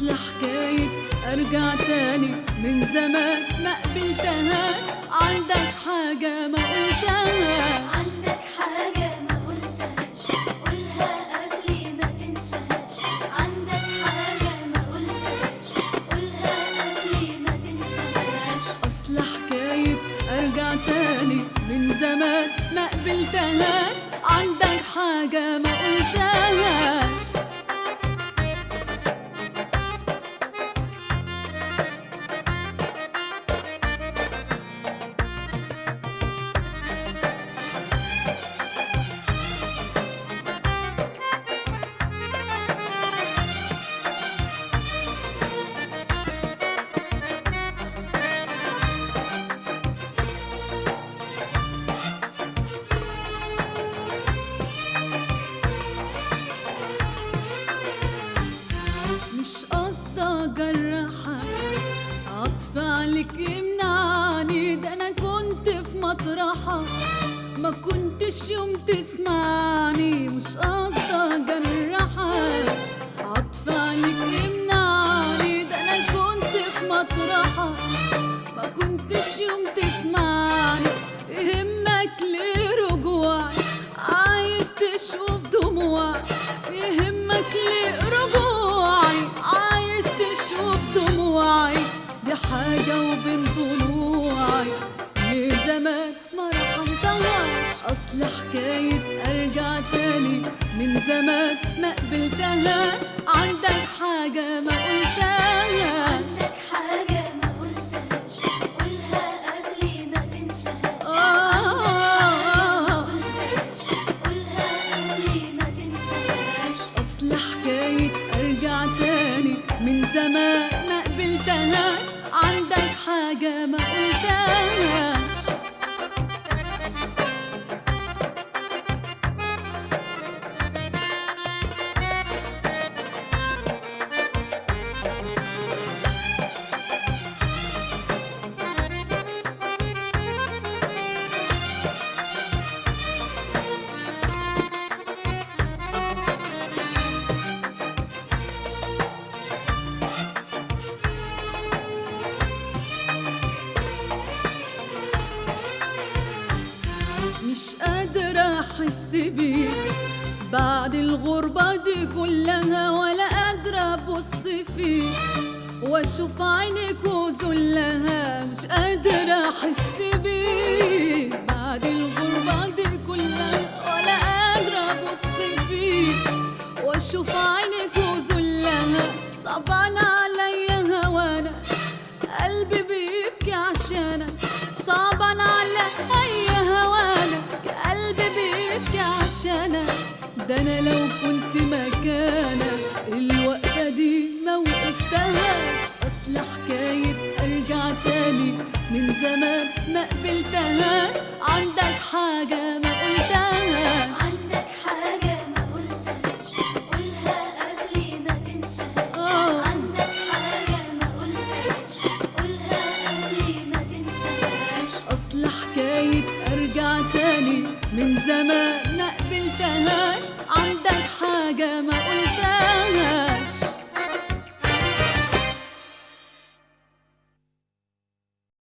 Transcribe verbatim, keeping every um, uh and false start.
أصل حكاية أرجع تاني من زمان ما قبلتهاش. عندك حاجة ما قلتهاش، عندك حاجة ما قلتهاش، قولها قبل ما تنساهاش. عندك حاجة ما قلتهاش، قولها قبل ما تنساهاش. أصل حكاية أرجع تاني من زمان ما قبلتهاش. عندك حاجة ما قلتهاش. مش قصدي اجرحك، عطف عليك يمنعني، ده انا كنت في مطرحك ما كنتش يوم تسمعني. مش قصدي اجرحك، عطف عليك يمنعني، ده انا كنت في مطرحك ما كنتش يوم تسمعني. يهمك ليه رجوعي، عايز تشوف دموعي. يهمك ليه رجوعي، عايز تشوف دموعي. دي حاجة وبين ضلوعي ليه زمان ما رحمتهاش. أصل حكاية أرجع تاني من زمان ما قبلتهاش. عندك حاجة ما قلتهاش، عندك حاجة ما قلتهاش، قولها قبل ما تنساهاش. آه قلتهاش، قولها قبل ما تنساهاش. أصل حكاية أرجع تاني من زمان ما قبلتهاش. عندك حاجة ما قلتهاش. مش قادرة أحس بيك بعد الغربة دي كلها، ولا قادرة أبص فيك وأشوف عينك وذلها. مش قادرة أحس بيك بعد الغربة دي كلها، ولا قادرة أبص فيك وأشوف عينك وذلها. صعبان عليا هوانا، قلبي بيبكي عشانك. صعبان عليا هوانك، قلبي بيبكي عشانك. ده انا لو كنت مكانك الوقفة دي ما وقفتهاش. اصل حكاية ارجع تاني من زمان ما قبلتهاش. عندك حاجة ما قلتهاش، عندك حاجة ما قلتهاش، قولها قبل ما تنساهاش. آه. عندك حاجة ما قلتهاش، قولها قبل ما تنساهاش. أصل حكاية أرجع تاني من زمان ما قبلتهاش. عندك حاجة ما